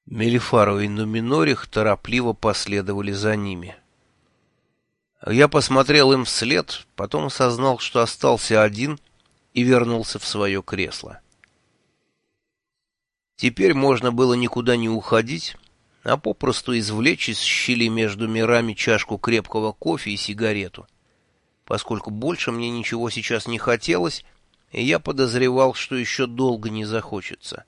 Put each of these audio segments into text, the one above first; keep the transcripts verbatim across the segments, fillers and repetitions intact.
Мелифаро и Нуминорих торопливо последовали за ними. Я посмотрел им вслед, потом осознал, что остался один, и вернулся в свое кресло. Теперь можно было никуда не уходить, а попросту извлечь из щели между мирами чашку крепкого кофе и сигарету, поскольку больше мне ничего сейчас не хотелось, и я подозревал, что еще долго не захочется.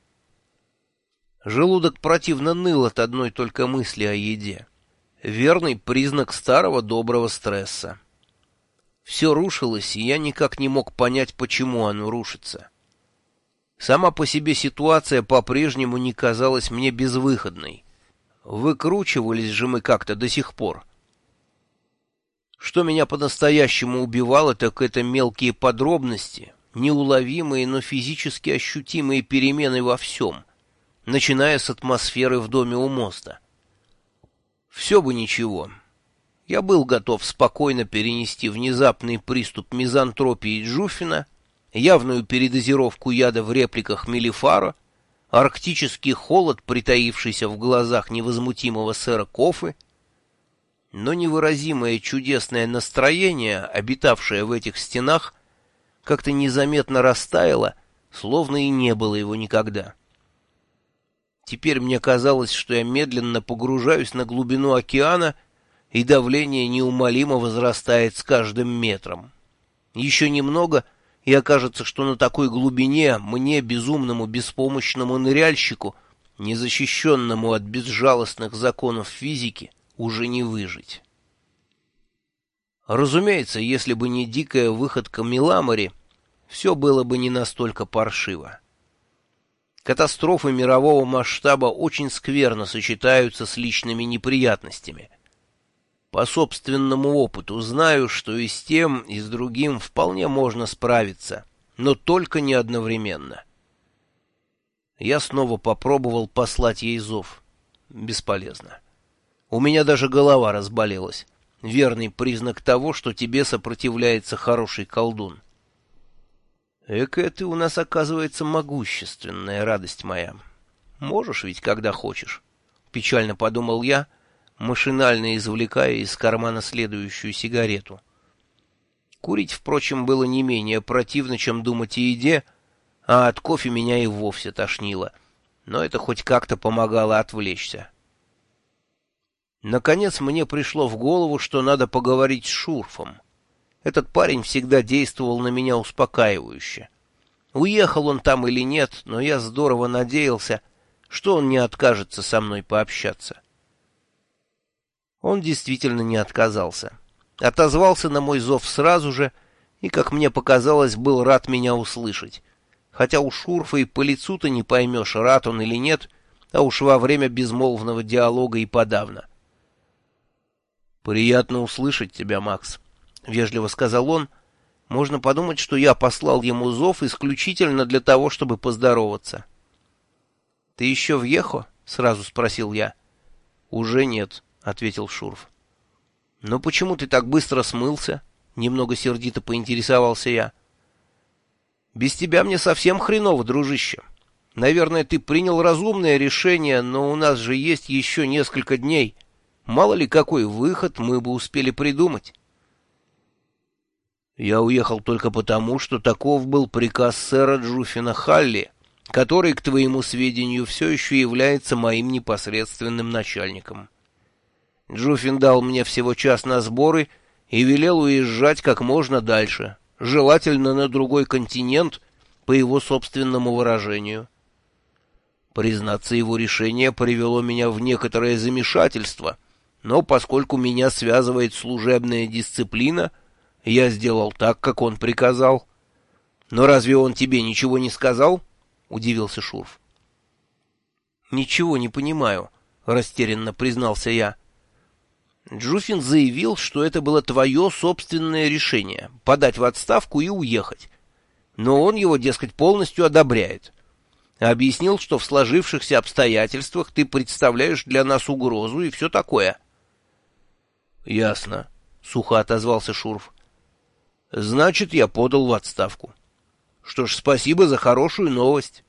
Желудок противно ныл от одной только мысли о еде. Верный признак старого доброго стресса. Все рушилось, и я никак не мог понять, почему оно рушится. Сама по себе ситуация по-прежнему не казалась мне безвыходной. Выкручивались же мы как-то до сих пор. Что меня по-настоящему убивало, так это мелкие подробности, неуловимые, но физически ощутимые перемены во всем, начиная с атмосферы в доме у моста. Все бы ничего. Я был готов спокойно перенести внезапный приступ мизантропии Джуфина, явную передозировку яда в репликах Мелифаро, арктический холод, притаившийся в глазах невозмутимого сэра Кофы, но невыразимое чудесное настроение, обитавшее в этих стенах, как-то незаметно растаяло, словно и не было его никогда. Теперь мне казалось, что я медленно погружаюсь на глубину океана, и давление неумолимо возрастает с каждым метром. Еще немного, и окажется, что на такой глубине мне, безумному беспомощному ныряльщику, незащищенному от безжалостных законов физики, уже не выжить. Разумеется, если бы не дикая выходка Миламори, все было бы не настолько паршиво. Катастрофы мирового масштаба очень скверно сочетаются с личными неприятностями. По собственному опыту знаю, что и с тем, и с другим вполне можно справиться, но только не одновременно. Я снова попробовал послать ей зов. Бесполезно. У меня даже голова разболелась. Верный признак того, что тебе сопротивляется хороший колдун. Экая ты у нас, оказывается, могущественная, радость моя. Можешь ведь, когда хочешь. Печально подумал я, машинально извлекая из кармана следующую сигарету. Курить, впрочем, было не менее противно, чем думать о еде, а от кофе меня и вовсе тошнило, но это хоть как-то помогало отвлечься. Наконец мне пришло в голову, что надо поговорить с Шурфом. Этот парень всегда действовал на меня успокаивающе. Уехал он там или нет, но я здорово надеялся, что он не откажется со мной пообщаться. Он действительно не отказался. Отозвался на мой зов сразу же и, как мне показалось, был рад меня услышать. Хотя у Шурфа и по лицу-то не поймешь, рад он или нет, а уж во время безмолвного диалога и подавно. «Приятно услышать тебя, Макс», — вежливо сказал он. Можно подумать, что я послал ему зов исключительно для того, чтобы поздороваться. — Ты еще в Ехо? — сразу спросил я. — Уже нет, — ответил Шурф. — Но почему ты так быстро смылся? — немного сердито поинтересовался я. — Без тебя мне совсем хреново, дружище. Наверное, ты принял разумное решение, но у нас же есть еще несколько дней. Мало ли какой выход мы бы успели придумать. Я уехал только потому, что таков был приказ сэра Джуфина Халли, который, к твоему сведению, все еще является моим непосредственным начальником. Джуфин дал мне всего час на сборы и велел уезжать как можно дальше, желательно на другой континент, по его собственному выражению. Признаться, его решение привело меня в некоторое замешательство, но поскольку меня связывает служебная дисциплина, я сделал так, как он приказал. — Но разве он тебе ничего не сказал? — удивился Шурф. — Ничего не понимаю, — растерянно признался я. Джуфин заявил, что это было твое собственное решение — подать в отставку и уехать. Но он его, дескать, полностью одобряет. Объяснил, что в сложившихся обстоятельствах ты представляешь для нас угрозу и все такое. — Ясно, — сухо отозвался Шурф. Значит, я подал в отставку. Что ж, спасибо за хорошую новость.